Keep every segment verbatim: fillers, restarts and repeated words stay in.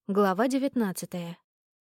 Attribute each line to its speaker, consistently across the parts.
Speaker 1: Глава девятнадцатая.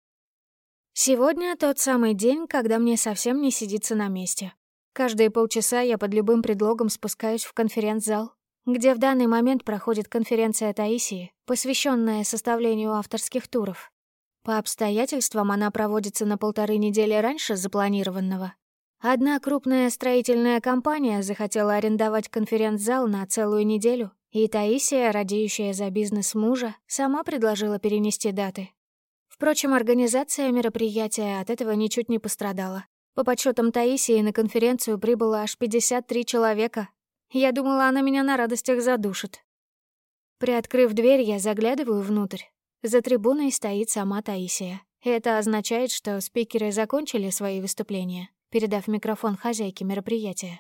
Speaker 1: Сегодня тот самый день, когда мне совсем не сидится на месте. Каждые полчаса я под любым предлогом спускаюсь в конференц-зал, где в данный момент проходит конференция Таисии, посвященная составлению авторских туров. По обстоятельствам она проводится на полторы недели раньше запланированного. Одна крупная строительная компания захотела арендовать конференц-зал на целую неделю, и Таисия, радеющая за бизнес мужа, сама предложила перенести даты. Впрочем, организация мероприятия от этого ничуть не пострадала. По подсчетам Таисии на конференцию прибыло аж пятьдесят три человека. Я думала, она меня на радостях задушит. Приоткрыв дверь, я заглядываю внутрь. За трибуной стоит сама Таисия. Это означает, что спикеры закончили свои выступления, передав микрофон хозяйке мероприятия.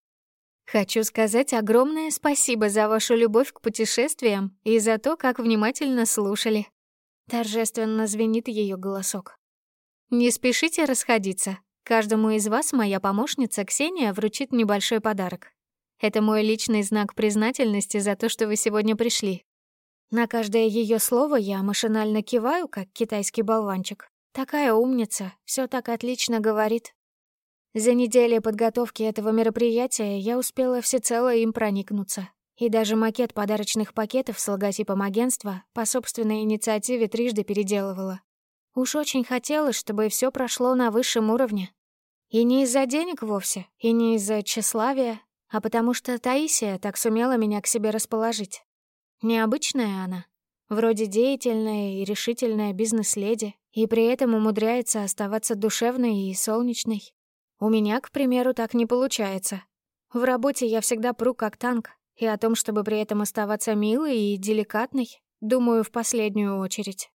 Speaker 1: Хочу сказать огромное спасибо за вашу любовь к путешествиям и за то, как внимательно слушали. Торжественно звенит ее голосок. Не спешите расходиться. Каждому из вас моя помощница Ксения вручит небольшой подарок. Это мой личный знак признательности за то, что вы сегодня пришли. На каждое ее слово я машинально киваю, как китайский болванчик. Такая умница, все так отлично говорит. За неделю подготовки этого мероприятия я успела всецело им проникнуться. И даже макет подарочных пакетов с логотипом агентства по собственной инициативе трижды переделывала. Уж очень хотелось, чтобы все прошло на высшем уровне. И не из-за денег вовсе, и не из-за тщеславия, а потому что Таисия так сумела меня к себе расположить. Необычная она. Вроде деятельная и решительная бизнес-леди, и при этом умудряется оставаться душевной и солнечной. У меня, к примеру, так не получается. В работе я всегда пру как танк, и о том, чтобы при этом оставаться милой и деликатной, думаю в последнюю очередь.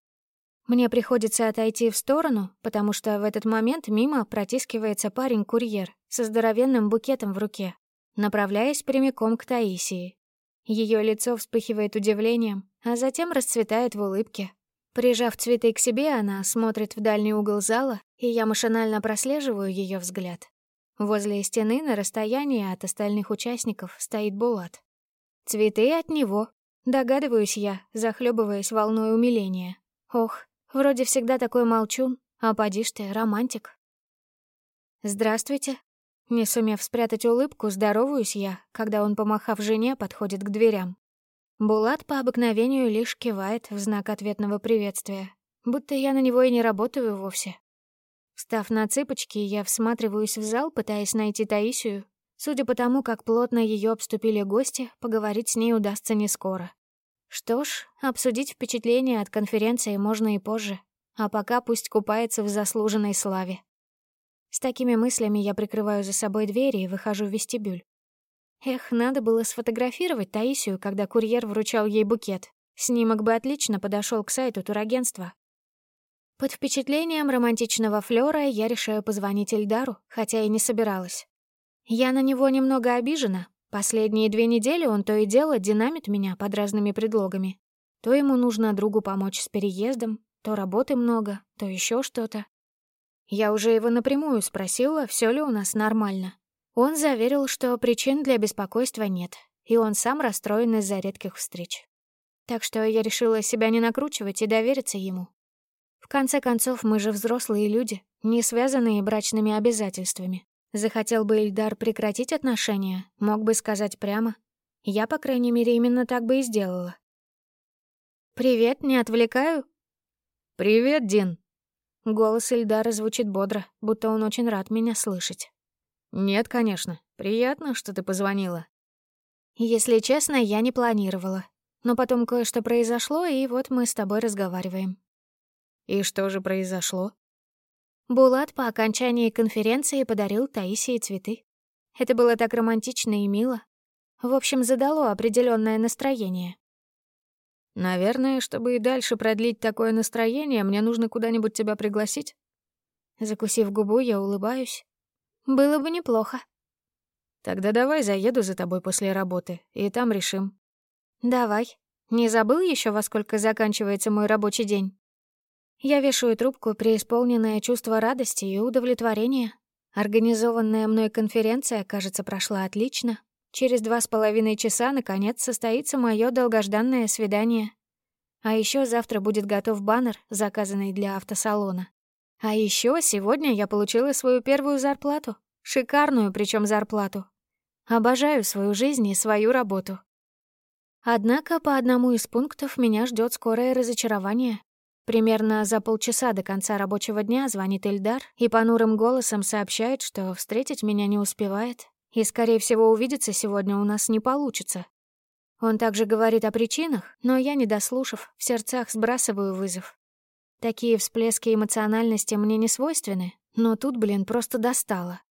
Speaker 1: Мне приходится отойти в сторону, потому что в этот момент мимо протискивается парень-курьер со здоровенным букетом в руке, направляясь прямиком к Таисии. Ее лицо вспыхивает удивлением, а затем расцветает в улыбке. Прижав цветы к себе, она смотрит в дальний угол зала, и я машинально прослеживаю ее взгляд. Возле стены на расстоянии от остальных участников стоит Булат. Цветы от него, догадываюсь я, захлебываясь волной умиления. Ох, вроде всегда такой молчун, а поди ж ты, романтик. «Здравствуйте». Не сумев спрятать улыбку, здороваюсь я, когда он, помахав жене, подходит к дверям. Булат по обыкновению лишь кивает в знак ответного приветствия, будто я на него и не работаю вовсе. Встав на цыпочки, я всматриваюсь в зал, пытаясь найти Таисию. Судя по тому, как плотно ее обступили гости, поговорить с ней удастся не скоро. Что ж, обсудить впечатления от конференции можно и позже, а пока пусть купается в заслуженной славе. С такими мыслями я прикрываю за собой двери и выхожу в вестибюль. Эх, надо было сфотографировать Таисию, когда курьер вручал ей букет. Снимок бы отлично подошел к сайту турагентства. Под впечатлением романтичного флёра я решаю позвонить Эльдару, хотя и не собиралась. Я на него немного обижена. Последние две недели он то и дело динамит меня под разными предлогами. То ему нужно другу помочь с переездом, то работы много, то еще что-то. Я уже его напрямую спросила, все ли у нас нормально. Он заверил, что причин для беспокойства нет, и он сам расстроен из-за редких встреч. Так что я решила себя не накручивать и довериться ему. В конце концов, мы же взрослые люди, не связанные брачными обязательствами. Захотел бы Ильдар прекратить отношения, мог бы сказать прямо. Я, по крайней мере, именно так бы и сделала. «Привет, не отвлекаю?»
Speaker 2: «Привет, Дин».
Speaker 1: Голос Ильдара звучит бодро, будто он очень рад меня слышать.
Speaker 2: «Нет, конечно. Приятно, что ты позвонила».
Speaker 1: «Если честно, я не планировала. Но потом кое-что произошло, и вот мы с тобой разговариваем».
Speaker 2: «И что же произошло?»
Speaker 1: Булат по окончании конференции подарил Таисии цветы. Это было так романтично и мило. В общем, задало определенное настроение.
Speaker 2: «Наверное, чтобы и дальше продлить такое настроение, мне нужно куда-нибудь тебя пригласить».
Speaker 1: Закусив губу, я улыбаюсь. «Было бы неплохо».
Speaker 2: «Тогда давай заеду за тобой после работы, и там решим».
Speaker 1: «Давай. Не забыл еще, во сколько заканчивается мой рабочий день?» Я вешаю трубку, преисполненное чувство радости и удовлетворения. Организованная мной конференция, кажется, прошла отлично. Через два с половиной часа, наконец, состоится мое долгожданное свидание. А еще завтра будет готов баннер, заказанный для автосалона. А еще сегодня я получила свою первую зарплату. Шикарную, причем зарплату. Обожаю свою жизнь и свою работу. Однако по одному из пунктов меня ждет скорое разочарование. Примерно за полчаса до конца рабочего дня звонит Ильдар и понурым голосом сообщает, что встретить меня не успевает, и, скорее всего, увидеться сегодня у нас не получится. Он также говорит о причинах, но я, не дослушав, в сердцах сбрасываю вызов. Такие всплески эмоциональности мне не свойственны, но тут, блин, просто достало.